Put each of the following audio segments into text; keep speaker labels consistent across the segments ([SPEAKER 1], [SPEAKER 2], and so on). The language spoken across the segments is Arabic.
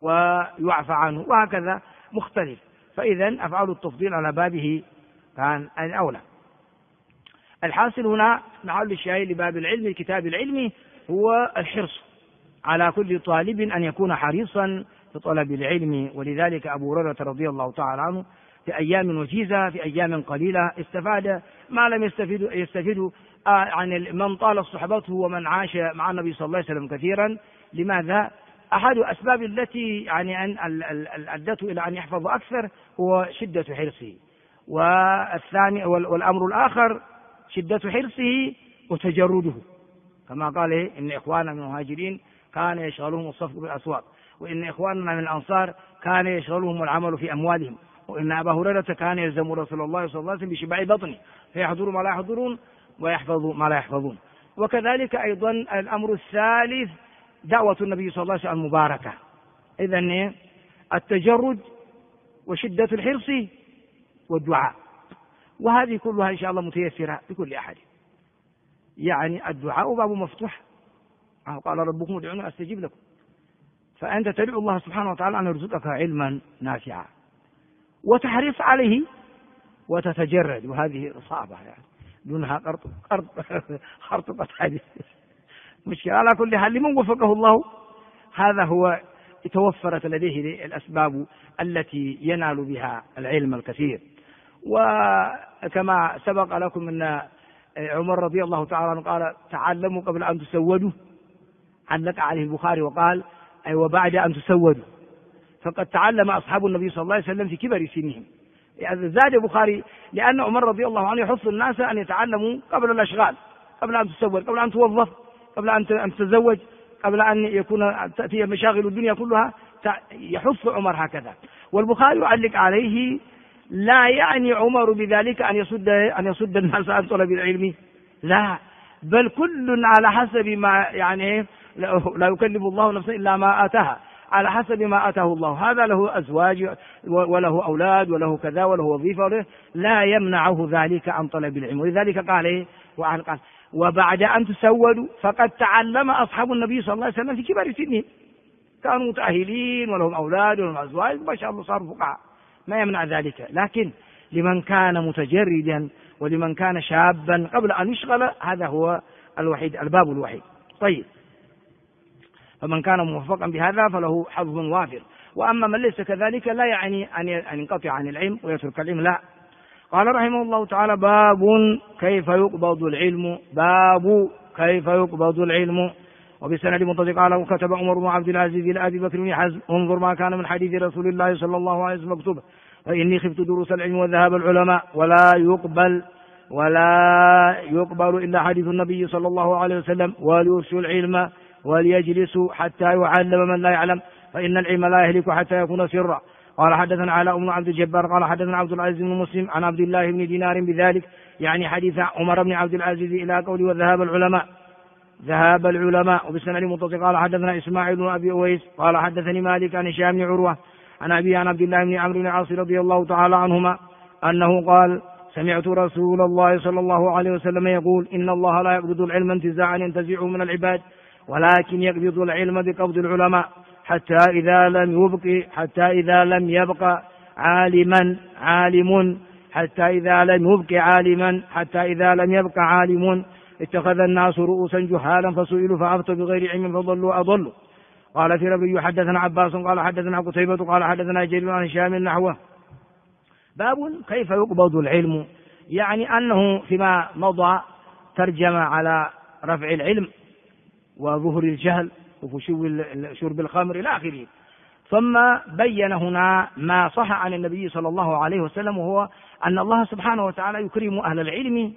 [SPEAKER 1] ويعفى عنه، وهكذا مختلف. فإذا أفعال التفضيل على بابه كان الأولى. الحاصل هنا محل الشاهد لباب العلم الكتاب العلمي هو الحرص على كل طالب أن يكون حريصا في طلب العلم. ولذلك أبو هريرة رضي الله تعالى عنه في أيام وجيزة، في أيام قليلة، استفاد ما لم يستفيد عن من طال صحبته ومن عاش مع النبي صلى الله عليه وسلم كثيرا. لماذا؟ أحد أسباب التي يعني أن أدته إلى أن يحفظ أكثر هو شدة حرصه، والثاني والأمر الآخر شدة حرصه وتجرده، كما قال إن إخواننا من المهاجرين كان يشغلهم الصفق بالأسواق، وإن إخواننا من الأنصار كان يشغلهم العمل في أموالهم، وإن أبا هريرة كان يلزم رسول الله صلى الله عليه وسلم بشبع بطنه فيحضر ما لا يحضرون ويحفظ ما لا يحفظون. وكذلك أيضا الأمر الثالث دعوة النبي صلى الله عليه وسلم المباركة. إذن التجرد وشدة الحرص والدعاء، وهذه كلها إن شاء الله متيسرة لكل أحد. يعني الدعاء باب مفتوح، قال ربكم ادعوني أستجيب لكم، فأنت تدعو الله سبحانه وتعالى أن يرزقك علما نافعا وتحرص عليه وتتجرد، وهذه صعبة يعني دونها خرطقة حديث مشكلة. على كل حال لمن وفقه الله هذا هو توفرت لديه الأسباب التي ينال بها العلم الكثير. وكما سبق لكم أن عمر رضي الله تعالى عنه قال تعلموا قبل أن تسودوا، علق عليه البخاري وقال أي وبعد أن تسودوا، فقد تعلم أصحاب النبي صلى الله عليه وسلم في كبر سنهم. يعني زاد البخاري لأن عمر رضي الله عنه يحث الناس أن يتعلموا قبل الأشغال، قبل أن تسود، قبل أن توظف، قبل أن تتزوج، قبل أن يكون تأتي مشاغل الدنيا كلها، يحث عمر هكذا. والبخاري يعلق عليه لا يعني عمر بذلك أن يصد الناس عن طلب العلم، لا، بل كل على حسب ما يعني لا يكلف الله نفسا إلا ما آتاها، على حسب ما آتاه الله. هذا له أزواج وله أولاد وله كذا وله وظيفة، لا يمنعه ذلك عن طلب العلم. ولذلك قال وبعد أن تسودوا فقد تعلم أصحاب النبي صلى الله عليه وسلم في كبار سنهم، كانوا متأهلين ولهم أولاد ولهم أزواج ما شاء الله صاروا فقهاء، ما يمنع ذلك. لكن لمن كان متجردا ولمن كان شابا قبل أن يشغل، هذا هو الوحيد، الباب الوحيد. طيب، فمن كان موفقا بهذا فله حظ وافر. وأما من ليس كذلك لا يعني أن ينقطع عن العلم ويترك العلم، لا. قال رحمه الله تعالى باب كيف يقبض العلم، باب كيف يقبض العلم. وبسند متصل قال وكتب عمر بن عبد العزيز إلى أبي بكر بن حزم انظر ما كان من حديث رسول الله صلى الله عليه وسلم مكتوب، فإني خفت دروس العلم وذهاب العلماء ولا يقبل إلا حديث النبي صلى الله عليه وسلم، وليرسل العلم وليجلسوا حتى يعلم من لا يعلم، فإن العلم لا يهلك حتى يكون سرا. قال حدثنا علاء بن عبد الجبار قال حدثنا عبد العزيز بن مسلم عن عبد الله بن دينار بذلك، يعني حديث عمر بن عبد العزيز إلى قول وذهاب العلماء. وبسند متصل قال حدثنا إسماعيل بن أبي أويس قال حدثني مالك عن هشام بن عروة عن أبي عن عبد الله بن عمرو بن العاص رضي الله تعالى عنهما أنه قال سمعت رسول الله صلى الله عليه وسلم يقول إن الله لا يقبض العلم انتزاعا ينتزعه من العباد، ولكن يقبض العلم بقبض العلماء حتى إذا لم يبق عالم اتخذ الناس رؤوسا جهالا فسئلوا فأفتوا بغير علم فضلوا أضلوا. قال في ربي حدثنا عباس قال حدثنا قتيبة قال حدثنا جرير عن هشام نحوه. باب كيف يقبض العلم، يعني أنه فيما مضى ترجم على رفع العلم وظهر الجهل وفشو شرب الخمر إلى آخره، ثم بين هنا ما صح عن النبي صلى الله عليه وسلم، وهو أن الله سبحانه وتعالى يكرم أهل العلم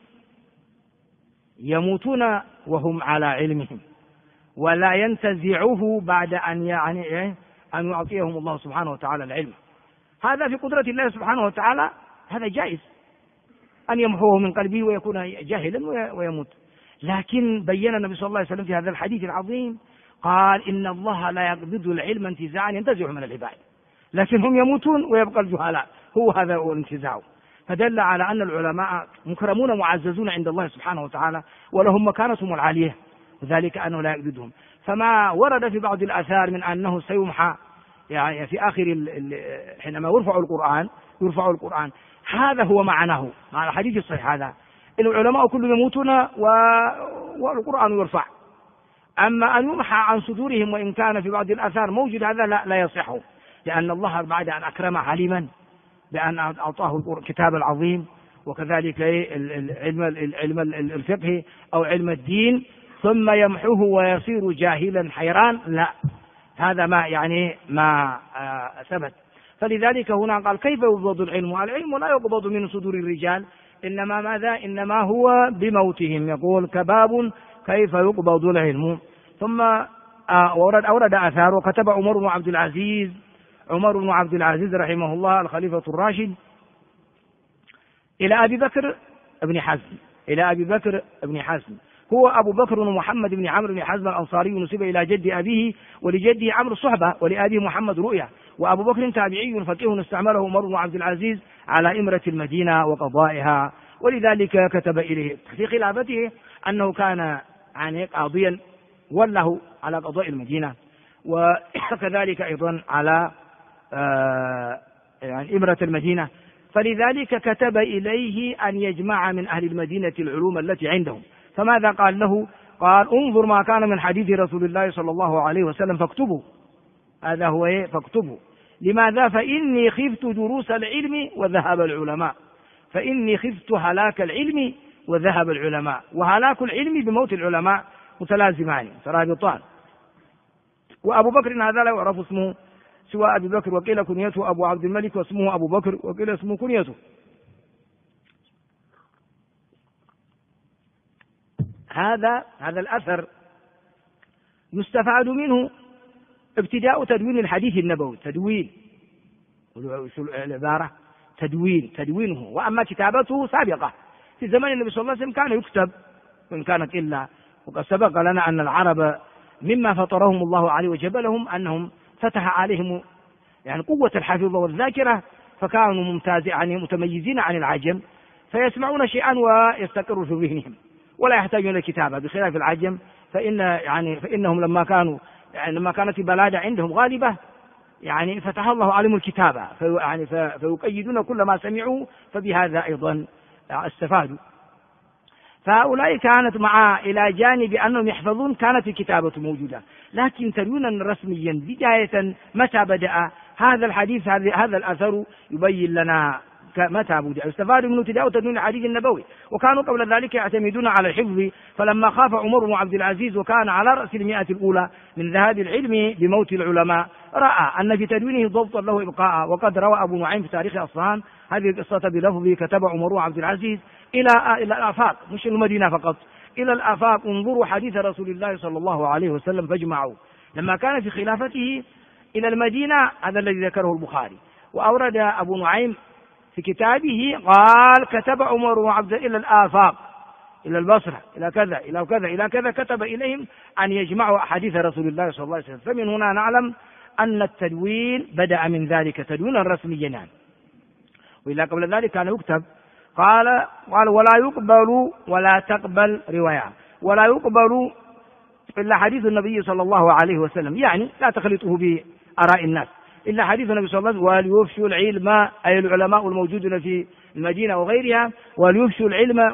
[SPEAKER 1] يموتون وهم على علمهم، ولا ينتزعه بعد أن أن يعطيهم الله سبحانه وتعالى العلم. هذا في قدرة الله سبحانه وتعالى، هذا جائز أن يمحوه من قلبه ويكون جاهلا ويموت. لكن بين النبي صلى الله عليه وسلم في هذا الحديث العظيم قال إن الله لا يقبض العلم انتزاعا ينتزع من العباد، لكن هم يموتون ويبقى الجهلاء، هو هذا هو الانتزاع. فدل على أن العلماء مكرمون معززون عند الله سبحانه وتعالى ولهم مكانتهم العالية، وذلك أنه لا يقبضهم. فما ورد في بعض الآثار من أنه سيمحى يعني في آخر حينما يرفع القرآن هذا هو معناه، معنى الحديث الصحيح هذا، العلماء كلهم يموتون والقرآن يرفع. أما أن يمحى عن صدورهم وإن كان في بعض الآثار موجود هذا لا يصح، لأن الله بعد أن أكرم عالما بأن أعطاه الكتاب العظيم وكذلك علم الفقه أو علم الدين ثم يمحوه ويصير جاهلا حيران، لا، هذا ما ثبت. فلذلك هنا قال كيف يقبض العلم؟ العلم لا يقبض من صدور الرجال، إنما ماذا؟ إنما هو بموتهم. يقول كباب كيف يقبض العلم. ثم أورد آثار وكتب عمر بن عبد العزيز رحمه الله الخليفة الراشد إلى أبي بكر بن حزم، هو أبو بكر محمد بن عمرو بن حزم الأنصاري، نسب إلى جد أبيه ولجده عمرو صحبة ولأبيه محمد رؤية، وأبو بكر تابعي فقيه استعمله عمر بن عبد العزيز على إمرة المدينة وقضائها، ولذلك كتب إليه في خلافته أنه كان قاضيا وله على قضاء المدينة، وكذلك أيضا على إمرة المدينة. فلذلك كتب إليه أن يجمع من أهل المدينة العلوم التي عندهم. فماذا قال له؟ قال انظر ما كان من حديث رسول الله صلى الله عليه وسلم فاكتبوا. هذا هو فاكتبوا. لماذا؟ فإني خفت دروس العلم وذهب العلماء، فإني خفت هلاك العلم وذهب العلماء، وهلاك العلم بموت العلماء متلازمان مترابطان. وأبو بكر هذا لا يعرف اسمه سوى أبي بكر، وقيل كنيته أبو عبد الملك واسمه أبو بكر، وقيل اسمه كنيته. هذا الأثر يستفاد منه ابتداء تدوين الحديث النبوي، العبارة تدوينه، وأما كتابته سابقة في زمن النبي صلى الله عليه وسلم كان يكتب وإن كانت إلا، وقد سبق لنا أن العرب مما فطرهم الله عليه وجبلهم أنهم فتح عليهم قوة الحفظ والذاكرة، فكانوا متميزين عن العجم، فيسمعون شيئا ويستقر في ذهنهم ولا يحتاجون إلى كتابة، بخلاف العجم فإنهم لما كانت البلادة عندهم غالبة فتح الله عليهم الكتابة، فيقيدون كل ما سمعوا، فبهذا أيضا استفادوا. فهؤلاء كانت إلى جانب أنهم يحفظون كانت الكتابة موجودة، لكن تدوينا رسميا بداية متى بدأ هذا الحديث؟ هذا الأثر يبين لنا متى بدأ. يستفاد منه ابتداء تدوين الحديث النبوي، وكانوا قبل ذلك يعتمدون على الحفظ. فلما خاف عمر بن عبد العزيز وكان على رأس المئة الأولى من ذهاب العلم بموت العلماء، رأى أن في تدوينه ضبطا له إبقاء. وقد روى أبو نعيم في تاريخ أصفهان هذه القصة بلفظه كتب عمر بن عبد العزيز إلى الآفاق، مش المدينة فقط، إلى الآفاق انظروا حديث رسول الله صلى الله عليه وسلم فاجمعوا. لما كان في خلافته إلى المدينة، هذا الذي ذكره البخاري. وأورد أبو نعيم في كتابه قال كتب عمر بن عبد إلى الآفاق، إلى البصرة، إلى كذا إلى كذا إلى كذا، كتب إليهم أن يجمعوا أحاديث رسول الله صلى الله عليه وسلم. فمن هنا نعلم أن التدوين بدأ من ذلك تدوينا رسميا، وإلا قبل ذلك كان يكتب. قال ولا يقبل ولا تقبل رواية، ولا يقبل إلا حديث النبي صلى الله عليه وسلم، لا تخلطه بآراء الناس، إلا حديث النبي صلى الله عليه وسلم. وليفشوا العلم، أي العلماء الموجودون في المدينة وغيرها، وليفشوا العلم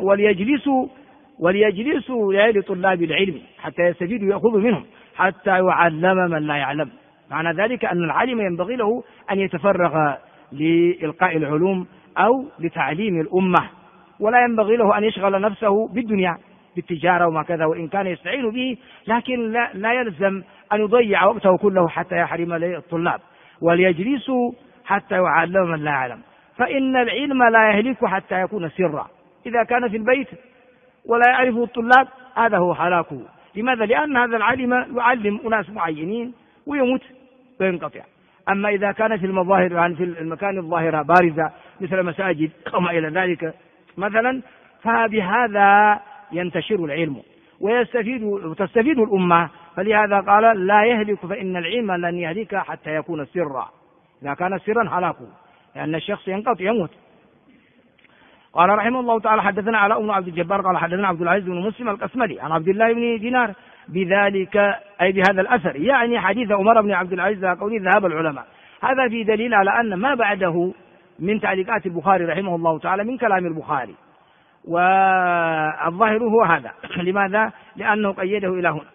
[SPEAKER 1] وليجلسوا لطلاب العلم حتى يستفيدوا يأخذوا منهم، حتى يعلم من لا يعلم. معنى ذلك أن العالم ينبغي له أن يتفرغ لإلقاء العلوم أو لتعليم الأمة، ولا ينبغي له أن يشغل نفسه بالدنيا بالتجارة وما كذا، وإن كان يستعين به، لكن لا يلزم أن يضيع وقته كله حتى يحرم الطلاب. وليجلسوا حتى يعلم من لا يعلم، فإن العلم لا يهلك حتى يكون سرا. إذا كان في البيت ولا يعرفه الطلاب هذا هو هلاكه. لماذا؟ لأن هذا العالم يعلم أناس معينين ويموت وينقطع. أما إذا كان في المظاهر في المكان الظاهرة بارزة مثل مساجد وما إلى ذلك مثلا، فبهذا ينتشر العلم وتستفيد الأمة. فلهذا قال لا يهلك، فإن العلم لن يهلك حتى يكون سرا. إذا كان سرا هلاكه، لأن الشخص ينقطع يموت. قال رحمه الله تعالى حدثنا علاء بن عبد الجبار قال حدثنا عبد العزيز بن مسلم القسملي عن عبد الله بن دينار بذلك أي بهذا الأثر، يعني حديث عمر بن عبد العزيز قوله ذهب العلماء. هذا في دليل على أن ما بعده من تعليقات البخاري رحمه الله تعالى من كلام البخاري، والظاهر هو هذا. لماذا؟ لأنه قيده إلى هنا.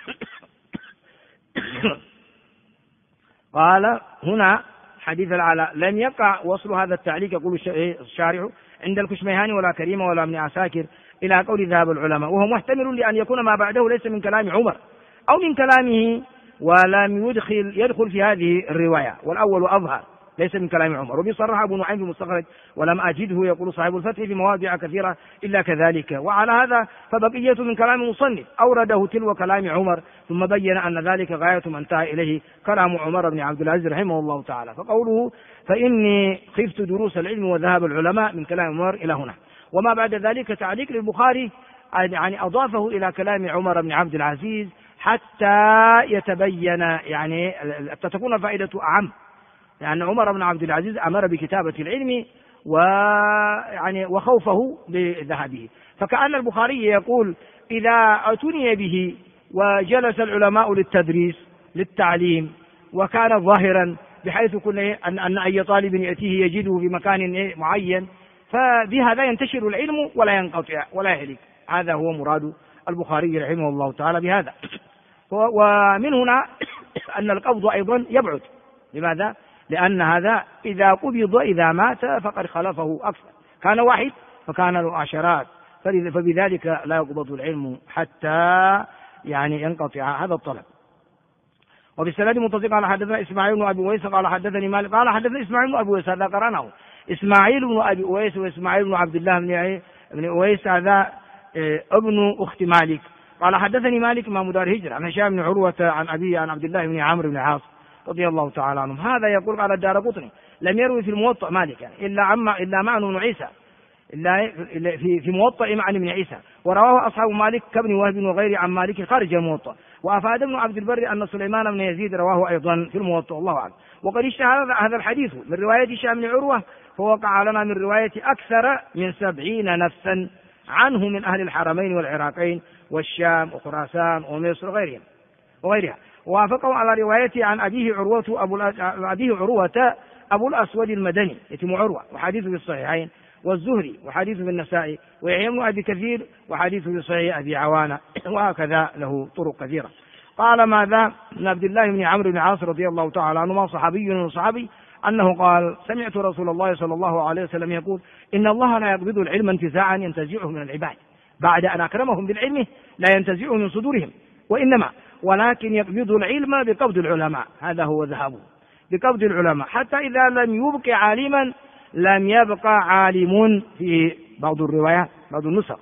[SPEAKER 1] قال هنا حديث العلاء لم يقع وصل هذا التعليق يقول الشارع عند الكشميهاني ولا كريمة ولا ابن عساكر إلى قول ذهب العلماء، وهو محتمل لأن يكون ما بعده ليس من كلام عمر أو من كلامه ولم يدخل في هذه الرواية، والأول أظهر ليس من كلام عمر. وبصرح أبو نعيم في المستخرج ولم أجده يقول صاحب الفتح في مواضع كثيرة إلا كذلك. وعلى هذا فبقية من كلام المصنف أورده تلو كلام عمر ثم بين أن ذلك غاية ما انتهى إليه كلام عمر بن عبد العزيز رحمه الله تعالى. فقوله فإني خفت دروس العلم وذهب العلماء من كلام عمر إلى هنا، وما بعد ذلك تعليق للبخاري يعني أضافه إلى كلام عمر بن عبد العزيز حتى يتبين، يعني تكون فائدة أعم، لأن عمر بن عبد العزيز أمر بكتابة العلم ويعني وخوفه بذهابه. فكأن البخاري يقول إذا اعتني به وجلس العلماء للتدريس للتعليم وكان ظاهرا بحيث أن أي طالب يأتيه يجده في مكان معين، فبهذا ينتشر العلم ولا ينقطع ولا يهلك. هذا هو مراد البخاري رحمه الله تعالى بهذا. ومن هنا أن القبض أيضا يبعد. لماذا؟ لأن هذا إذا قبض إذا مات فقد خلفه أكثر، كان واحد فكان له عشرات، فبذلك لا يقبض العلم حتى يعني ينقطع هذا الطلب. وبالسند متصل قال حدثنا إسماعيل بن أبي أويس قال حدثني مالك قال حدثنا إسماعيل بن أبي أويس، هذا قرأناه إسماعيل بن أبي أويس وإسماعيل بن عبد الله بن أويس هذا ابن أخت مالك. قال حدثني مالك إمام دار هجرة عن هشام بن عروة عن أبيه عن عبد الله بن عمرو بن العاص رضي الله تعالى عنهم. هذا يقول قال الدارقطني لم يروي في الموطأ مالك يعني إلا معن بن عيسى إلا في موطأ معن بن عيسى، ورواه أصحاب مالك كابن وهب وغيره عن مالك خارج الموطأ. وأفاد ابن عبد البر أن سليمان بن يزيد رواه أيضا في الموطأ، الله أعلم. وقد اشتهر هذا الحديث من رواية هشام بن عروة، فوقع لنا من رواية أكثر من 70 نفسا عنه من أهل الحرمين والعراقين والشام وخراسان ومصر وغيرها. وافقوا على روايته عن أبيه عروة أبو الأسود المدني يتم عروة وحديثه في الصحيحين، والزهري وحديثه في النسائي، ويحيى بن أبي كثير وحديثه في صحيح أبي عوانة، وهكذا له طرق كثيرة. قال ماذا من عبد الله بن عمرو بن العاص رضي الله تعالى عنهما صحابي من الصحابي أنه قال سمعت رسول الله صلى الله عليه وسلم يقول إن الله لا يقبض العلم انتزاعا ينتزعه من العباد بعد أن أكرمهم بالعلم لا ينتزعه من صدورهم، ولكن يقبض العلم بقبض العلماء، هذا هو ذهابه بقبض العلماء، حتى إذا لم يبق عالما لم يبقى عالم، في بعض الروايات بعض النسخ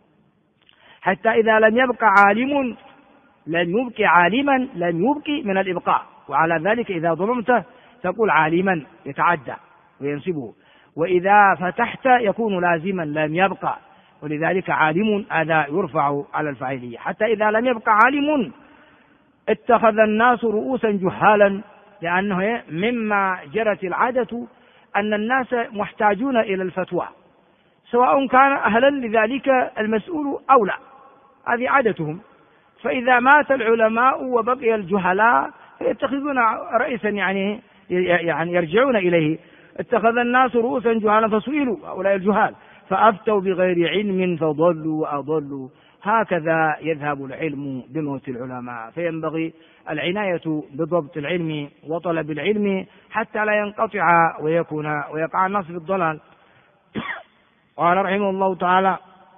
[SPEAKER 1] حتى إذا لم يبقى عالم لم يبق عالما لم يبق من الإبقاء. وعلى ذلك إذا ظلمت تقول عالما يتعدى وينسبه، وإذا فتحت يكون لازما لم يبقى، ولذلك عالم هذا يرفع على الفاعلية. حتى إذا لم يبقى عالم اتخذ الناس رؤوسا جهالا، لأنه مما جرت العادة أن الناس محتاجون إلى الفتوى سواء كان أهلا لذلك المسؤول أو لا، هذه عادتهم. فإذا مات العلماء وبقي الجهلاء فيتخذون رئيسا يعني يرجعون إليه. اتخذ الناس رؤوسا جهالا فسئلوا هؤلاء الجهال فأفتوا بغير علم فضلوا وأضلوا. هكذا يذهب العلم بموت العلماء، فينبغي العناية بضبط العلم وطلب العلم حتى لا ينقطع ويقع الناس في الضلال. قال رحمه الله تعالى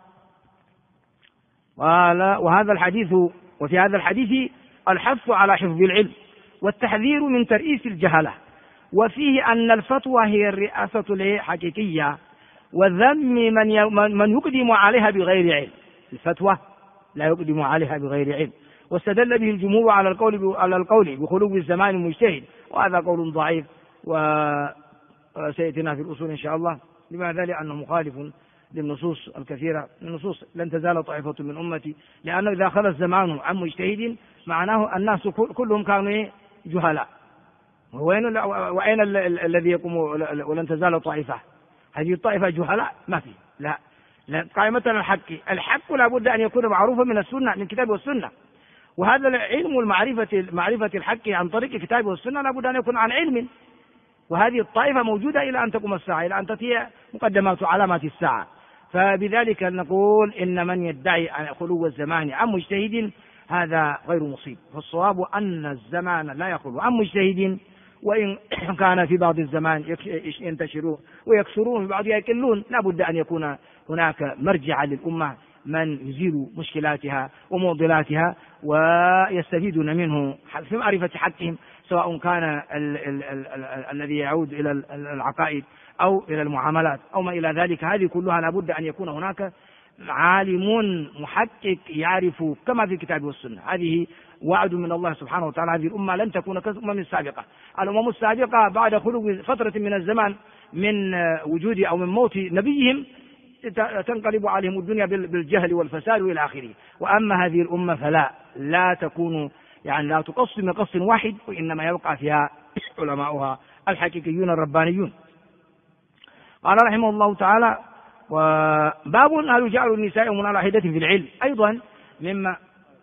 [SPEAKER 1] وهذا الحديث وفي هذا الحديث الحث على حفظ العلم والتحذير من ترئيس الجهلة، وفيه أن الفتوى هي الرئاسة الحقيقية وذم من يقدم عليها بغير علم. الفتوى لا يقدم عليها بغير علم. واستدل به الجمهور على القول بخلو الزمان المجتهد، وهذا قول ضعيف وسيأتينا في الأصول إن شاء الله. لماذا؟ لأنه مخالف للنصوص الكثيرة. النصوص لن تزال طائفة من أمتي، لأنه إذا خلى الزمان عن مجتهد معناه الناس كلهم كانوا جهلاء. وأين الذي يقوم ولن تزال طائفة؟ هذه الطائفة جهلاء ما في. لا قائمة الحق لا بد أن يكون معروفا من السنة، من الكتاب والسنة. وهذا العلم معرفة الحق عن طريق الكتاب والسنة لا بد أن يكون عن علم. وهذه الطائفة موجودة إلى أن تقوم الساعة، إلى أن تأتي مقدمات علامات الساعة. فبذلك نقول إن من يدعي خلو الزمان عن مجتهد هذا غير مصيب، فالصواب أن الزمان لا يخلو عن مجتهد، وإن كان في بعض الزمان ينتشرون ويكثرون في بعضها يقلون، لا بد أن يكون هناك مرجع للأمة من يزيل مشكلاتها ومعضلاتها ويستفيدون منه في معرفة حقهم، سواء كان الذي يعود إلى العقائد أو إلى المعاملات أو ما إلى ذلك. هذه كلها لا بد أن يكون هناك عالم محقق يعرف كما في الكتاب والسنة. هذه وعد من الله سبحانه وتعالى. هذه الأمة لن تكون كالأمم السابقة. الأمم السابقة بعد خلو فترة من الزمان من وجود أو من موت نبيهم تنقلب عليهم الدنيا بالجهل والفساد وإلى آخره. وأما هذه الأمة فلا لا تكون لا تقص من قص واحد، وإنما يبقى فيها علماؤها الحقيقيون الربانيون. قال رحمه الله تعالى: وباب هل جعل النساء من على حدة في العلم أيضا مما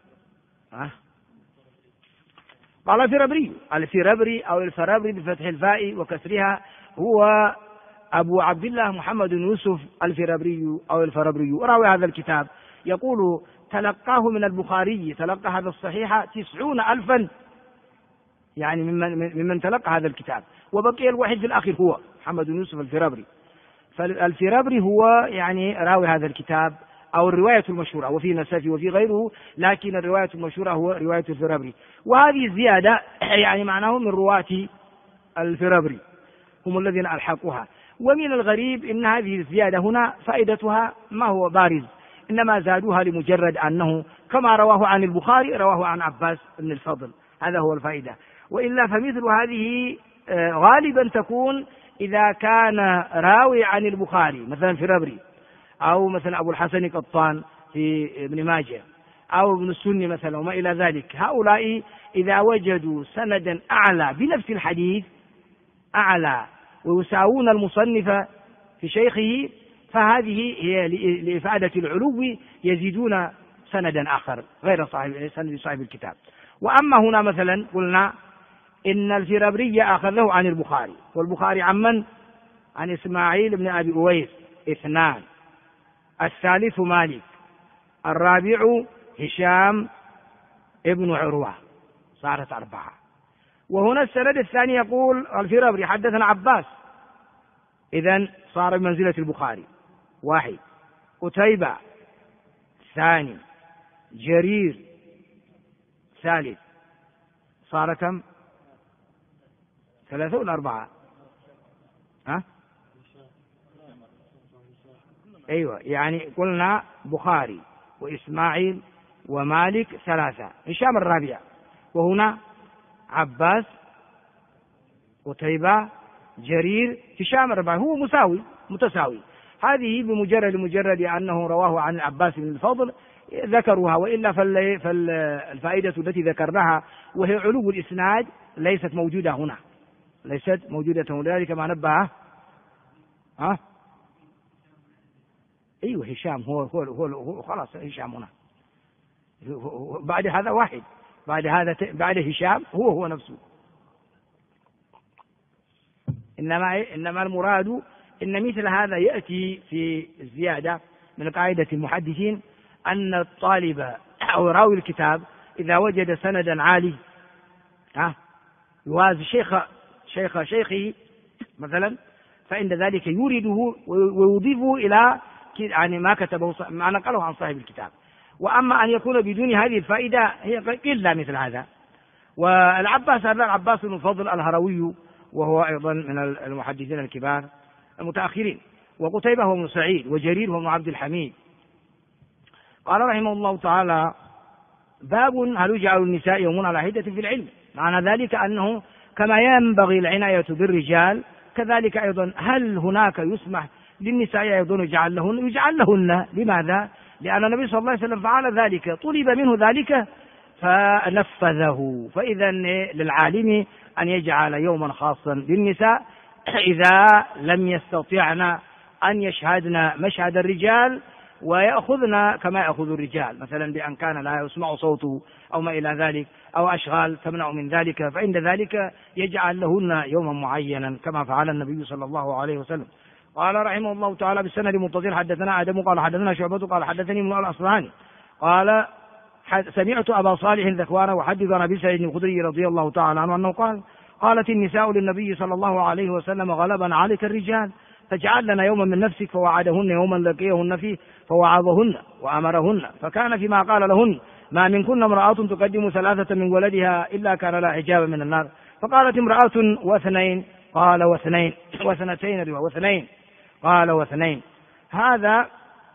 [SPEAKER 1] قال الفربري أو الفربري بفتح الفاء وكسرها هو أبو عبد الله محمد بن يوسف الفربري أو الفربري، راوي هذا الكتاب، يقول تلقاه من البخاري، تلقى هذا الصحيح 90,000 يعني ممن تلقى هذا الكتاب، وبقي الوحيد في الآخر هو محمد بن يوسف الفربري. فالفربري هو راوي هذا الكتاب أو الرواية المشهورة، وفي نسفي وفي غيره، لكن الرواية المشهورة هو رواية الفربري. وهذه الزيادة معناه من رواة الفربري هم الذين ألحقوها. ومن الغريب إن هذه الزيادة هنا فائدتها ما هو بارز، إنما زادوها لمجرد أنه كما رواه عن البخاري رواه عن عباس بن الفضل، هذا هو الفائدة. وإلا فمثل هذه غالبا تكون إذا كان راوي عن البخاري مثلا فربري، أو مثلا أبو الحسن قطان في ابن ماجه، أو ابن السني مثلا وما إلى ذلك. هؤلاء إذا وجدوا سندا أعلى بنفس الحديث أعلى ويساوون المصنف في شيخه، فهذه هي لإفادة العلو يزيدون سندا آخر غير سند صاحب الكتاب. وأما هنا مثلا قلنا إن الفربري أخذه عن البخاري، والبخاري عن من؟ عن إسماعيل بن أبي أويس 2، الثالث مالك، الرابع هشام ابن عروة، صارت 4. وهنا السند الثاني يقول الفربري حدثنا عباس، إذن صار بمنزلة البخاري 1، قتيبة 2، جرير 3، صار كم؟ 3 ولا 4؟ أيوة، قلنا بخاري وإسماعيل ومالك 3، هشام الرابع، وهنا عباس، قتيبة، جرير، هشام الرابع، هو متساوي. هذه بمجرد أنه رواه عن عباس بن الفضل ذكروها، وإلا فالفائدة التي ذكرناها وهي علو الإسناد ليست موجودة هنا، ليست موجودة، ولذلك ما نبه أيوه هشام هو خلاص هشام هنا، بعد هذا واحد، بعد هشام هو نفسه. إنما المراد إن مثل هذا يأتي في الزيادة من قاعدة المحدثين، أن الطالب أو راوي الكتاب إذا وجد سندا عالي يوازي شيخه مثلا، فإن ذلك يورده ويضيفه إلى ما كتبه ما نقله عن صاحب الكتاب. وأما أن يكون بدون هذه الفائدة هي قلة مثل هذا. العباس بن الفضل الهروي، وهو أيضا من المحدثين الكبار المتأخرين، وقتيبة هو ابن سعيد، وجرير هو ابن عبد الحميد. قال رحمه الله تعالى: باب هل يجعل النساء يومون على حدة في العلم. معنى ذلك أنه كما ينبغي العناية بالرجال كذلك أيضا هل هناك يسمح للنساء أيضا يجعل لهن. لماذا؟ لأن النبي صلى الله عليه وسلم فعل ذلك، طلب منه ذلك فنفذه. فإذا للعالم أن يجعل يوما خاصا للنساء إذا لم يستطعن أن يشهدن مشهد الرجال ويأخذن كما يأخذ الرجال، مثلا بأن كان لا يسمع صوته أو ما إلى ذلك، أو أشغال تمنع من ذلك، فعند ذلك يجعل لهن يوما معينا كما فعل النبي صلى الله عليه وسلم. قال رحمه الله تعالى بالسند متصل حدثنا آدم قال حدثنا شعبة قال حدثني ابن الأصبهاني قال سمعت أبا صالح ذكوان وحدث عن أبي سعيد الخدري رضي الله تعالى عنه أنه قال قالت النساء للنبي صلى الله عليه وسلم غلبا عليك الرجال فاجعل لنا يوما من نفسك، فوعدهن يوما لقيهن فيه فوعظهن وأمرهن، فكان فيما قال لهن ما منكن امرأة تقدم 3 من ولدها إلا كان لا حجاب من النار. فقالت امرأة واثنين قال واثنين واثنتين واثنين قال واثنين. هذا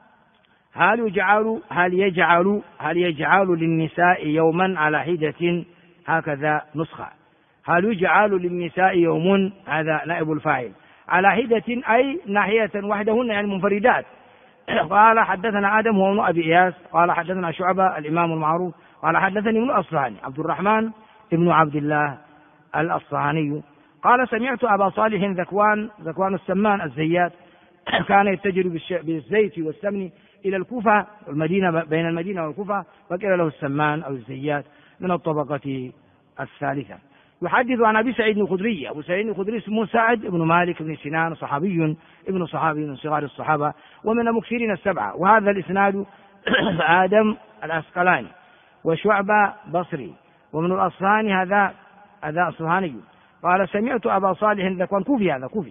[SPEAKER 1] هل يجعل للنساء يوما على حدة، هكذا نسخة، هل يجعل للنساء يوم، هذا نائب الفاعل، على حدة أي ناحية وحدهن يعني منفردات. قال حدثنا آدم هو ابن أبي إياس قال حدثنا شعبة الإمام المعروف قال حدثني ابن الأصبهاني عبد الرحمن ابن عبد الله الأصبهاني قال سمعت أبا صالح ذكوان السمان الزيات كان يتجر بالزيت والسمن إلى الكوفة والمدينة، بين المدينة والكوفة، وقيل له السمان أو الزيات من الطبقة الثالثة. يحدث عن أبي سعيد الخدري، أبو سعيد الخدري اسمه سعد بن مالك بن سنان، صحابي ابن صحابي من صغار الصحابة ومن المكثرين السبعة. وهذا الإسناد آدم الأسقلاني وشعبة بصري ومن الأصفهاني هذا أصفهاني. قال سمعت أبا صالح ذكوان كوفي، هذا كوفي،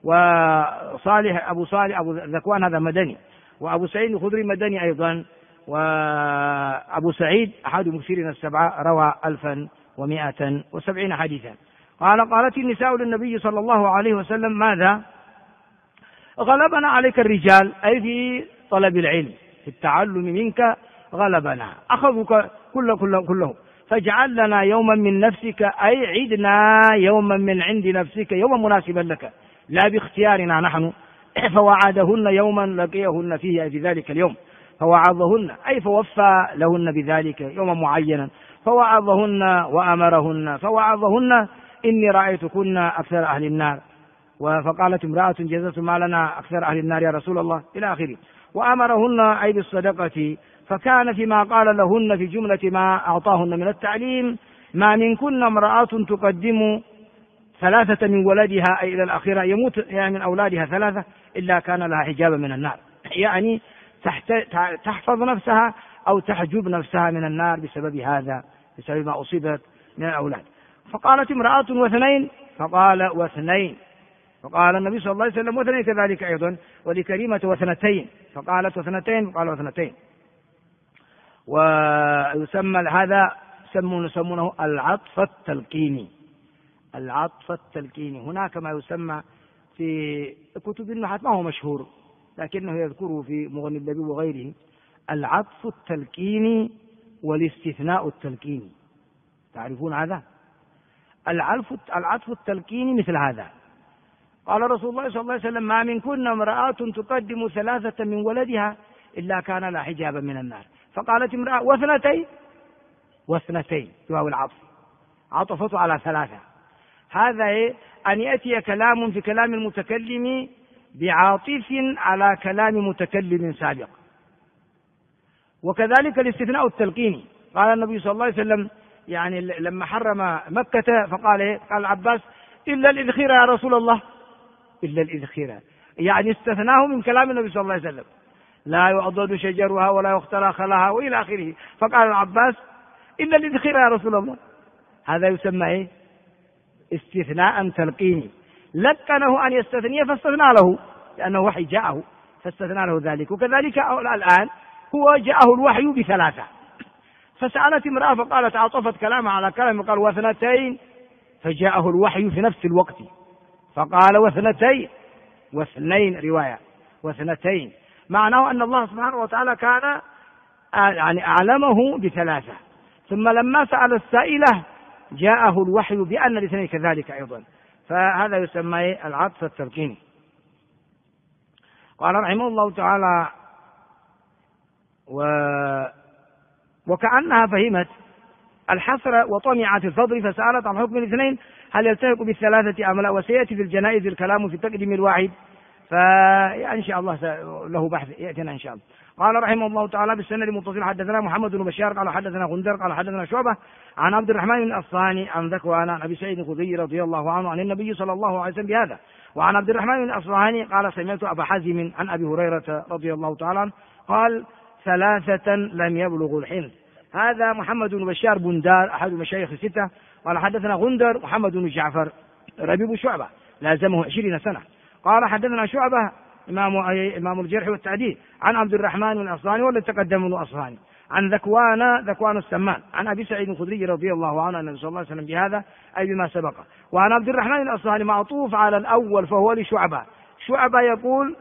[SPEAKER 1] وصالح أبو ذكوان هذا مدني، وأبو سعيد الخدري مدني أيضا، وأبو سعيد أحد المكثرين السبعة روى 1170 حديثا. قالت النساء للنبي صلى الله عليه وسلم ماذا؟ غلبنا عليك الرجال، أي في طلب العلم في التعلم منك غلبنا، أخذك كله، فاجعل لنا يوما من نفسك، أي عدنا يوما من عند نفسك يوما مناسبا لك لا باختيارنا نحن. فوعدهن يوما لقيهن فيه، أي في ذلك اليوم، فوعظهن أي فوفى لهن بذلك يوما معينا، فوعظهن وأمرهن. فوعظهن إني رأيتكن أكثر أهل النار، فقالت امرأة جزت ما لنا أكثر أهل النار يا رسول الله إلى آخره. وأمرهن أي بالصدقة، فكان فيما قال لهن في جملة ما أعطاهن من التعليم ما منكن امرأة تقدم 3 من ولدها، أي إلى الأخيرة يموت يعني من أولادها 3 إلا كان لها حجابا من النار، يعني تحفظ نفسها أو تحجب نفسها من النار بسبب هذا، بسبب ما أصيبت من الأولاد. فقالت امرأة واثنين، فقال واثنين، فقال النبي صلى الله عليه وسلم واثنين كذلك أيضا، ولكريمة واثنتين، فقالت واثنتين فقال واثنتين. ويسمى هذا يسمونه العطف التلقيني. العطف التلقيني هناك ما يسمى في كتب النحو، ما هو مشهور لكنه يذكره في مغني اللبيب وغيره، العطف التلقيني والاستثناء التلقيني. تعرفون هذا؟ العطف التلقيني مثل هذا: قال رسول الله صلى الله عليه وسلم ما منكن امرأة تقدم 3 من ولدها إلا كان لا حجابا من النار. فقالت امرأة واثنتين جواب العطف، عطفته على 3. هذا أن يأتي كلام في كلام المتكلم بعاطف على كلام متكلم سابق. وكذلك الاستثناء التلقيني، قال النبي صلى الله عليه وسلم يعني لما حرم مكة فقال قال العباس إلا الإذخير يا رسول الله، إلا الإذخير، يعني استثناه من كلام النبي صلى الله عليه وسلم، لا يعضد شجرها ولا يخترى خلها وإلى آخره. فقال العباس إلا الإذخير يا رسول الله. هذا يسمى استثناء تلقيني، لكنه أن يستثني فاستثنى له لأنه وحي جاءه فاستثنى له ذلك. وكذلك الآن هو جاءه الوحي ب3، فسألت امرأة فقالت عطفت كلامها على كلام، قال واثنتين، فجاءه الوحي في نفس الوقت فقال واثنتين، واثنين رواية واثنتين، معناه أن الله سبحانه وتعالى كان يعني أعلمه ب3، ثم لما سأل السائلة جاءه الوحي بأن الاثنين كذلك أيضا، فهذا يسمى العطف التلقيني. قال رحمه الله تعالى وكأنها فهمت الحصر وطمعت الفضل فسألت عن حكم الاثنين هل يلتحق ب3 أم لا. وسيأتي في الجنائز الكلام في تقديم الواحد فإن شاء الله له بحث يأتينا إن شاء الله. قال رحمه الله تعالى بالسند المتصل حدثنا محمد بن بشار قال حدثنا غندر قال حدثنا شعبة عن عبد الرحمن بن الأصفهاني عن ذكوان عن أبي سعيد الخدري رضي الله عنه عن النبي صلى الله عليه وسلم بهذا. وعن عبد الرحمن بن الأصفهاني قال سمعت أبا حازم عن أبي هريرة رضي الله تعالى عنه قال 3 لم يبلغوا الحنث. هذا محمد بن بشار بندار أحد المشايخ الستة. قال حدثنا غندر محمد بن جعفر ربيب شعبة لازمه 20 سنة. قال حدثنا شعبة إمام الجرح والتعديل عن عبد الرحمن بن الأصفهاني والذي تقدم من الأصفهاني عن ذكوان السمان عن أبي سعيد الخدري رضي الله عنه النبي صلى الله عليه وسلم بهذا أي بما سبقه. وعن عبد الرحمن بن الأصفهاني معطوف على الأول فهو لشعبة. شعبة يقول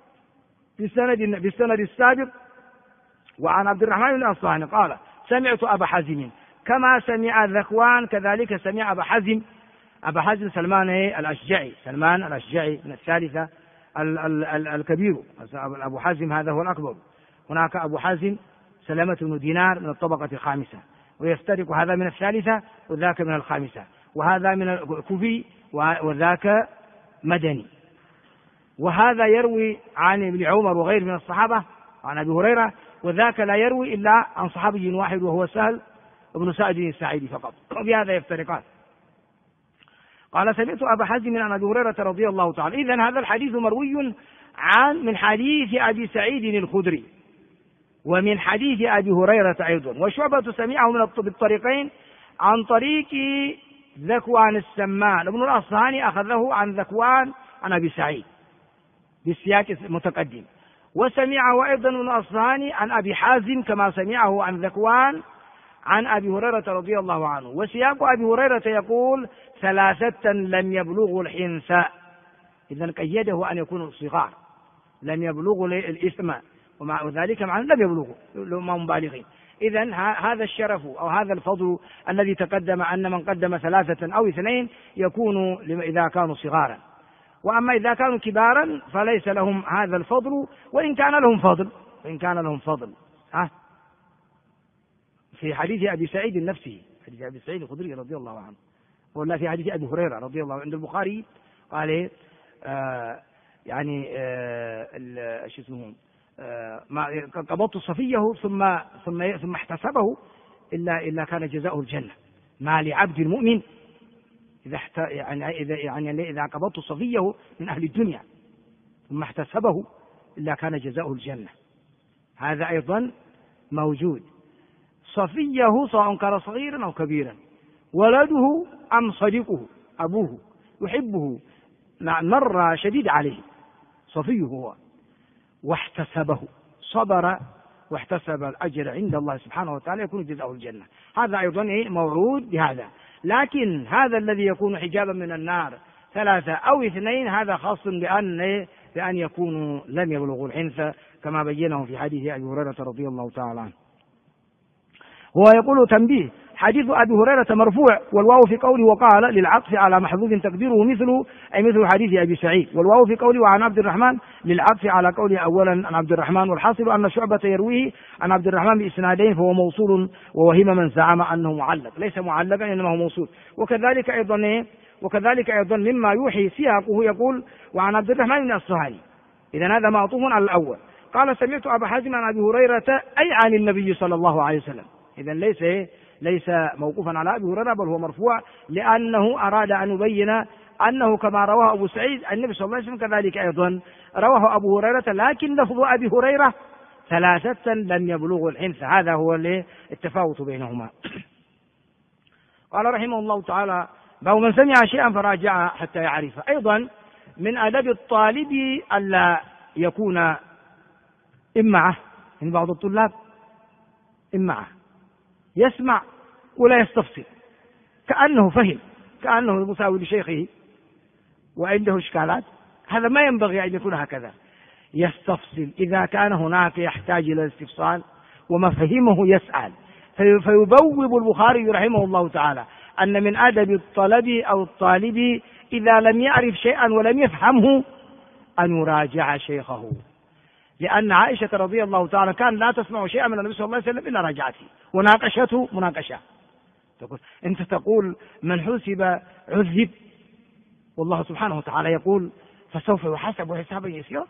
[SPEAKER 1] بالسند السابق وعن عبد الرحمن بن الأصفهاني قال سمعت أبا حازم كما سمع ذكوان كذلك سمع أبا حازم. أبا حازم سلمان الأشجعي من الثالثة الكبير. أبو حازم هذا هو الأكبر. هناك أبو حازم سلمة بن دينار من الطبقة الخامسة ويفترق هذا من الثالثة وذاك من الخامسة وهذا من الكوفي وذاك مدني. وهذا يروي عن ابن عمر وغير من الصحابة عن أبي هريرة وذاك لا يروي إلا عن صحابي واحد وهو سهل بن سعد الساعدي فقط وبهذا يفترقان. قال سمعت أبا حازم عن أبي هريرة رضي الله تعالى. إذن هذا الحديث مروي من حديث أبي سعيد الخدري ومن حديث أبي هريرة أيضا. وشعبة سمعه من الطريقين عن طريق ذكوان السمان. ابن الأصفهاني أخذه عن ذكوان عن أبي سعيد بالسياق المتقدم وسمعه أيضا ابن الأصفهاني عن أبي حازم كما سمعه عن ذكوان عن أبي هريرة رضي الله عنه. وسياق أبي هريرة يقول 3 لم يبلغوا الحنث. إذن قيده أن يكونوا صغار لم يبلغوا الإثم ومع ذلك معنى لم يبلغوا ما مبالغين. إذن هذا الشرف أو هذا الفضل الذي تقدم أن من قدم 3 أو 2 يكون إذا كانوا صغارا. وأما إذا كانوا كبارا فليس لهم هذا الفضل وإن كان لهم فضل في حديث أبي سعيد نفسه حديث أبي سعيد الخدري رضي الله عنه ولا في حديث أبي هريرة رضي الله عنه عند البخاري قال شو اسمه قبضت صفيه ثم احتسبه إلا كان جزاؤه الجنة. ما لعبد المؤمن إذا قبضت صفيه من أهل الدنيا ثم احتسبه إلا كان جزاؤه الجنة. هذا أيضا موجود. صفيه سواء كان صغيرا أو كبيرا ولده أم صديقه أبوه يحبه مر شديد عليه صفيه هو واحتسبه صبر واحتسب الأجر عند الله سبحانه وتعالى يكون جزاؤه الجنة. هذا أيضا موعود بهذا. لكن هذا الذي يكون حجابا من النار 3 أو 2 هذا خاص بأن يكونوا لم يبلغوا الحنث كما بينه في حديث أبي هريرة رضي الله تعالى عنه. هو يقول تنبيه حديث أبي هريرة مرفوع والواو في قوله وقال للعطف على محذوف تقديره مثله أي مثل حديث أبي سعيد. والواو في قوله وعن عبد الرحمن للعطف على قوله أولا عن عبد الرحمن. والحاصل أن شعبة يرويه عن عبد الرحمن بإسنادين فهو موصول ووهم من زعم أنه معلق ليس معلقا إنما هو موصول. وكذلك أيضا مما يوحي سياقه يقول وعن عبد الرحمن بن الأصفهاني. إذن هذا معطوف على الأول. قال سمعت أبا حازم عن أبي هريرة أي عن النبي صلى الله عليه وسلم. إذن ليس موقوفا على أبي هريرة بل هو مرفوع لأنه أراد أن يبين أنه كما رواه أبو سعيد النبي صلى الله عليه وسلم كذلك أيضا رواه أبو هريرة لكن لفظ أبي هريرة 3 لم يبلغوا الحنث. هذا هو التفاوت بينهما. قال رحمه الله تعالى باب من سمع شيئا فراجعه حتى يعرفه. أيضا من آداب الطالب ألا يكون إمعه من بعض الطلاب إمعه يسمع ولا يستفسر كأنه فهم كأنه مساوي لشيخه وعنده إشكالات. هذا ما ينبغي أن يكون هكذا. يستفصل إذا كان هناك يحتاج إلى الاستفصال وما فهمه يسأل. فيبوب البخاري رحمه الله تعالى أن من أدب الطلب أو الطالب إذا لم يعرف شيئا ولم يفهمه أن يراجع شيخه. لأن عائشة رضي الله تعالى كان لا تسمع شيئا من النبي صلى الله عليه وسلم إلا راجعته وناقشته مناقشة. أنت تقول من حسب عذب والله سبحانه وتعالى يقول فسوف يحاسب حسابا يسيرا.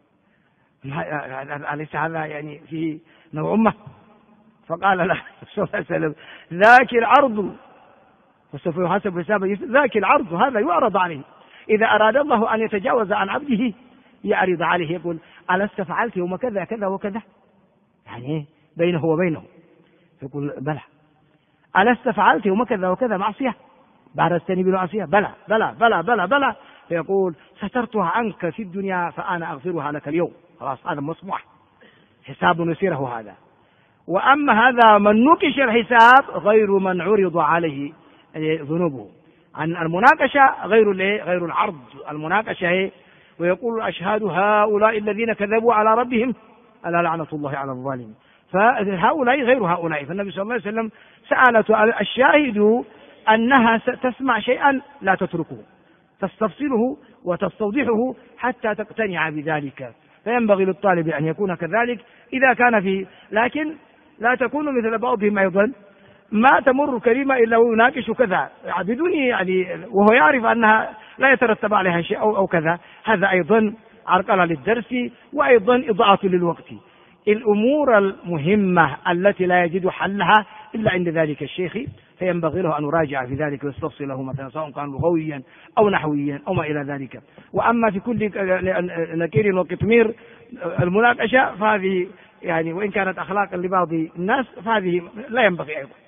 [SPEAKER 1] أليس هذا يعني في نوع أمة؟ فقال له صلى الله عليه وسلم ذاك العرض، فسوف يحاسب حسابا يسيرا، ذاك العرض هذا يعرض عليه. إذا أراد الله أن يتجاوز عن عبده يعرض عليه، يقول ألست فعلت يوم كذا كذا وكذا، يعني بينه وبينه، يقول بلى. ألست فعلت يوم كذا وكذا معصية بارزتني بالمعصية؟ بلى بلى بلى بلى بلى. فيقول سترتها عنك في الدنيا فأنا أغفرها لك اليوم. خلاص هذا مسموح، حساب يسيره هذا. وأما هذا من نكش الحساب غير من عرض عليه ذنوبه. عن المناقشة غير العرض. المناقشة ويقول الأشهاد هؤلاء الذين كذبوا على ربهم ألا لعنة الله على الظالمين. فهؤلاء غير هؤلاء. فالنبي صلى الله عليه وسلم سألته الشاهد أنها تسمع شيئا لا تتركه، تستفصله وتستوضحه حتى تقتنع بذلك. فينبغي للطالب أن يكون كذلك إذا كان فيه، لكن لا تكون مثل بعضهم أيضا ما تمر كلمة إلا ويناقش كذا بدون يعني وهو يعرف أنها لا يترتب عليها شيء أو كذا. هذا أيضا عرقلة للدرس وأيضا إضاعة للوقت. الأمور المهمة التي لا يجد حلها إلا عند ذلك الشيخ فينبغي له أن يراجع في ذلك ويستفصله مثلا سواء كان لغويا أو نحويا أو ما إلى ذلك. وأما في كل نكير وقطمير المناقشة فهذه يعني وإن كانت أخلاقا لبعض الناس فهذه لا ينبغي أيضا.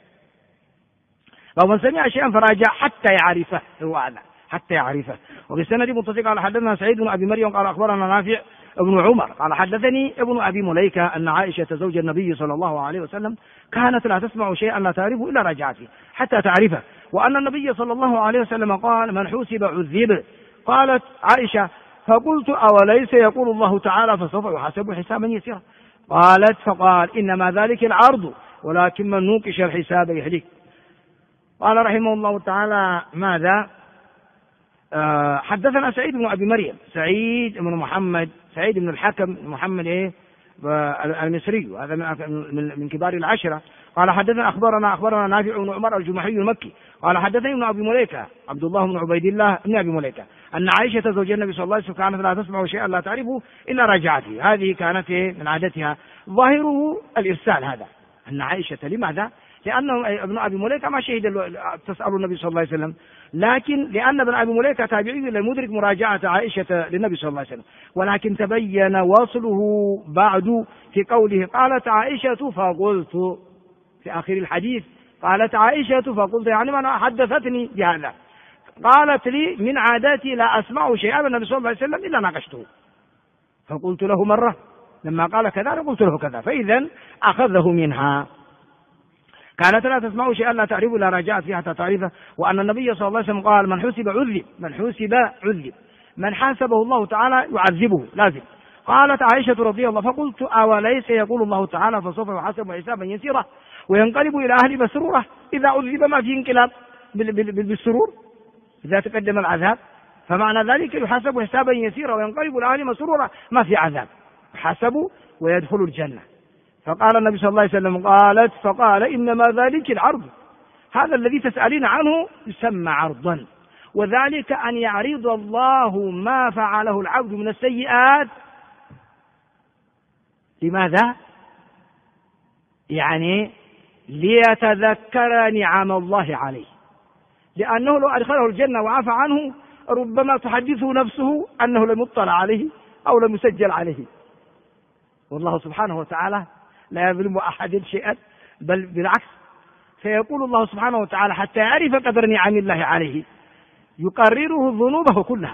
[SPEAKER 1] لو من سمع شيئا فراجع حتى يعرفه، هو هذا حتى يعرفه. وبالسند متصل قال حدثنا سعيد بن أبي مريم قال أخبرنا نافع ابن عمر قال حدثني ابن أبي مليكة أن عائشة زوج النبي صلى الله عليه وسلم كانت لا تسمع شيئا لا تعرفه إلا رجعته حتى تعرفه، وأن النبي صلى الله عليه وسلم قال من حوسب عذب. قالت عائشة فقلت أوليس يقول الله تعالى فسوف يحاسب حسابا يسيرا؟ قالت فقال إنما ذلك العرض ولكن من نوقش الحساب يهلك. قال رحمه الله تعالى ماذا؟ حدثنا سعيد بن أبي مريم، سعيد بن محمد، سعيد بن الحكم محمد المصري، هذا من كبار العشرة. قال حدثنا أخبرنا نافع بن عمر الجمحي المكي قال حدثني ابن أبي مليكة عبد الله بن عبيد الله بن أبي مليكة أن عائشة زوج النبي صلى الله عليه وسلم كانت لا تسمع شيئا لا تعرفه إلا رجعته. هذه كانت من عادتها، ظاهره الإرسال هذا أن عائشة. لماذا؟ لأنه ابن أبي مليكة ما شهد تسأل النبي صلى الله عليه وسلم، لكن لأن ابن أبي مليكة تابعي للمدرك مراجعة عائشة للنبي صلى الله عليه وسلم، ولكن تبين وصله بعد في قوله قالت عائشة فقلت في آخر الحديث، قالت عائشة فقلت يعني من حدثتني بهذا. قالت لي من عاداتي لا أسمع شيئا من النبي صلى الله عليه وسلم إلا ناقشته، فقلت له مرة لما قال كذا قلت له كذا، فإذا أخذه منها. كانت لا تسمع شيئا لا تعرفه إلا راجعت فيها حتى تعرفه، وأن النبي صلى الله عليه وسلم قال من حسب عذب، من حسب عذب، من حاسبه الله تعالى يعذبه لازم. قالت عائشة رضي الله فقلت أوليس يقول الله تعالى فسوف يحاسب حسابا يسيرا وينقلب إلى أهل مسرورة؟ إذا عذب ما في انقلاب بالسرور إذا تقدم العذاب، فمعنى ذلك يحاسب حسابا يسيرا وينقلب إلى أهل مسرورة ما في عذاب، حسبوا ويدخل الجنة. فقال النبي صلى الله عليه وسلم قالت فقال إنما ذلك العرض، هذا الذي تسألين عنه يسمى عرضا، وذلك أن يعرض الله ما فعله العبد من السيئات. لماذا؟ يعني ليتذكر نعم الله عليه، لأنه لو أدخله الجنة وعفى عنه ربما تحدثه نفسه أنه لم يطلع عليه أو لم يسجل عليه، والله سبحانه وتعالى لا يظلم أحد شيئا بل بالعكس. فيقول الله سبحانه وتعالى حتى يعرف قدر نعم الله عليه يقرره ذنوبه كلها،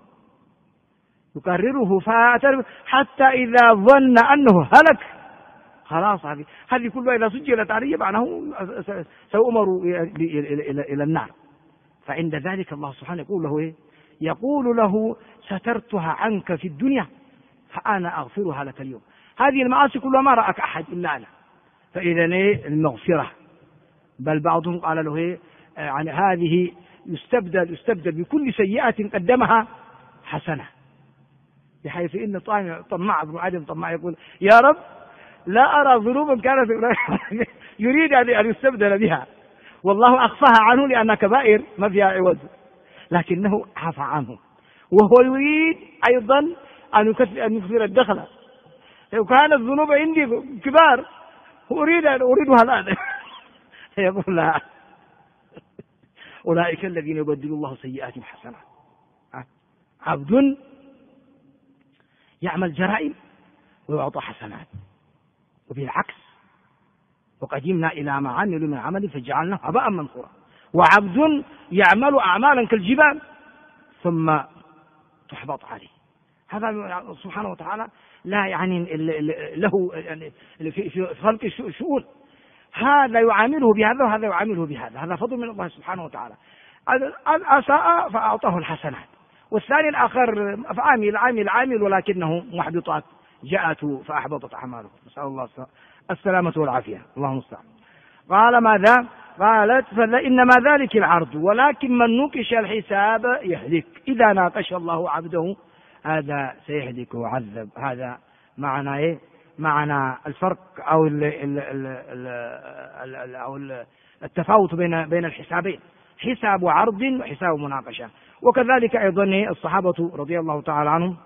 [SPEAKER 1] يقرره حتى إذا ظن أنه هلك خلاص هذه كلها إذا سجلت عليه معناه سأمر إلى النار. فعند ذلك الله سبحانه يقول له يقول له سترتها عنك في الدنيا فأنا أغفرها لك اليوم. هذه المعاصي كلها ما رأك أحد إلا أنا، فإذا المغفرة. بل بعضهم قال له يعني هذه يستبدل بكل سيئة قدمها حسنة، بحيث إن طماع ابن آدم طماع يقول يا رب لا أرى ذنوبا كانت يريد أن يستبدل بها، والله أخفاها عنه لأنها كبائر ما فيها عوض، لكنه عفى عنه وهو يريد أيضا أن يكثر الدخل. لو كانت الذنوب عندي كبار أريدها الآن يقول لا، أولئك الذين يبدل الله سيئات حسنات. عبد يعمل جرائم ويعطى حسنات، وبالعكس وقدمنا إلى ما عملوا من عمل فجعلناه هباء منثورا. وعبد يعمل أعمالا كالجبال ثم تحبط عليه. هذا سبحانه وتعالى لا يعني له في خلق الشؤون، هذا يعامله بهذا وهذا يعامله بهذا، هذا فضل من الله سبحانه وتعالى. أساء فأعطاه الحسنات، والثاني الآخر عامل ولكنه محبطات جاءت فأحبطت أعماله. نسأل الله السلامة والعافية، اللهم استعان. قال ماذا؟ قالت فإنما ذلك العرض، ولكن من نوقش الحساب يهلك. إذا ناقش الله عبده هذا سيهلك ويعذب. هذا معنى إيه؟ معنى الفرق أو التفاوت بين الحسابين، حساب عرض وحساب مناقشة. وكذلك أيضا الصحابة رضي الله تعالى عنهم،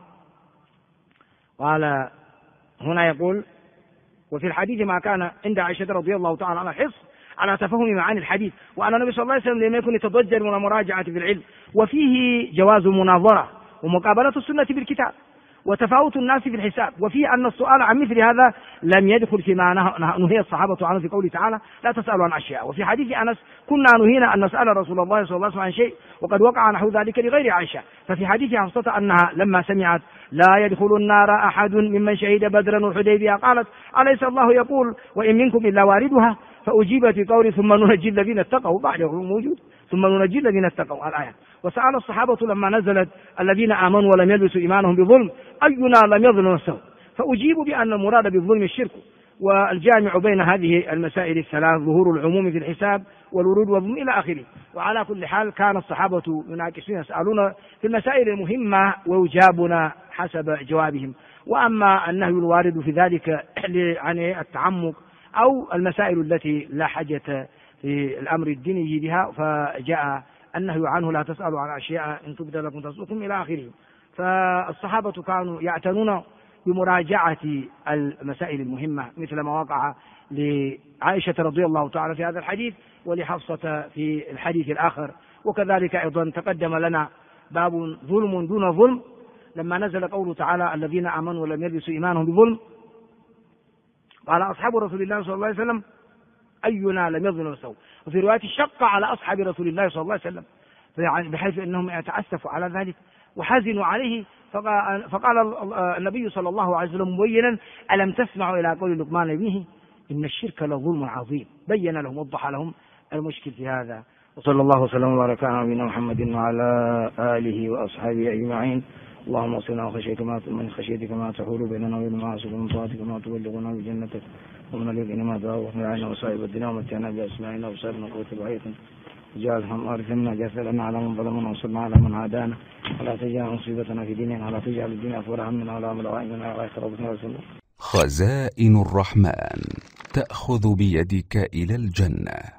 [SPEAKER 1] قال هنا يقول وفي الحديث ما كان عند عائشة رضي الله تعالى عنها حرص على تفهم معاني الحديث، وأن النبي صلى الله عليه وسلم لم يكن يتضجر من المراجعة في العلم، وفيه جواز مناظرة ومقابلة السنة بالكتاب وتفاوت الناس في الحساب، وفيه أن السؤال عن مثل هذا لم يدخل فيما نهي الصحابة عنه في قوله تعالى لا تسألوا عن أشياء. وفي حديث أنس كنا نهينا أن نسأل رسول الله صلى الله عليه وسلم عن شيء وقد وقع نحو ذلك لغير عائشة. ففي حديث حفصة أنها لما سمعت لا يدخل النار أحد ممن شهد بدرا والحديبية قالت أليس الله يقول وإن منكم إلا واردها، فأجيبت بقول ثم ننجي الذين اتقوا، بعده موجود ثم ننجي الذين اتقوا الآية. وسأل الصحابة لما نزلت الذين آمنوا ولم يلبسوا إيمانهم بظلم أينا لم يظلم نفسه، فأجيبوا بأن المراد بالظلم الشرك. والجامع بين هذه المسائل الثلاث ظهور العموم في الحساب والورود والظلم إلى آخره. وعلى كل حال كان الصحابة مناقشين يسألون في المسائل المهمة ويجابون حسب جوابهم. وأما النهي الوارد في ذلك عن التعمق أو المسائل التي لا حاجة في الأمر الديني بها فجاء النهي عنه لا تسألوا عن أشياء إن تبد لكم تسؤكم إلى آخره. فالصحابة كانوا يعتنون بمراجعة المسائل المهمة مثل ما وقع لعائشة رضي الله تعالى في هذا الحديث ولحفصة في الحديث الآخر. وكذلك أيضا تقدم لنا باب ظلم دون ظلم لما نزل قوله تعالى الذين آمنوا ولم يلبسوا إيمانهم بظلم، قال أصحاب رسول الله صلى الله عليه وسلم أينا لم يظلم نفسه. وفي رواية شق على أصحاب رسول الله صلى الله عليه وسلم بحيث أنهم يتأسفوا على ذلك وحزنوا عليه. فقال النبي صلى الله عليه وسلم مبينا ألم تسمعوا إلى قول لقمان ابنه إن الشرك لظلم عظيم، بين لهم وضح لهم المشكل في هذا. وصلى الله وسلم وبارك على نبينا محمد وعلى آله وأصحابه أجمعين. اللهم اغفرنا من خشيتك ما تحول بيننا وبين معاصيك ومن طاعتك ما تبلغنا بجنتك ومن اليقين ما تهون علينا مصائب الدنيا ومتعنا بأسماعنا وأبصارنا وقوتنا وحياتنا واجعلهم وارثنا جسدنا على من ظلمنا وانصرنا على من عادانا ولا تجعل مصيبتنا في ديننا ولا تجعل الدنيا أكبر همنا ولا مبلغ علمنا ولا يخرب بنا رسولنا.
[SPEAKER 2] خزائن الرحمن تأخذ بيدك إلى الجنة.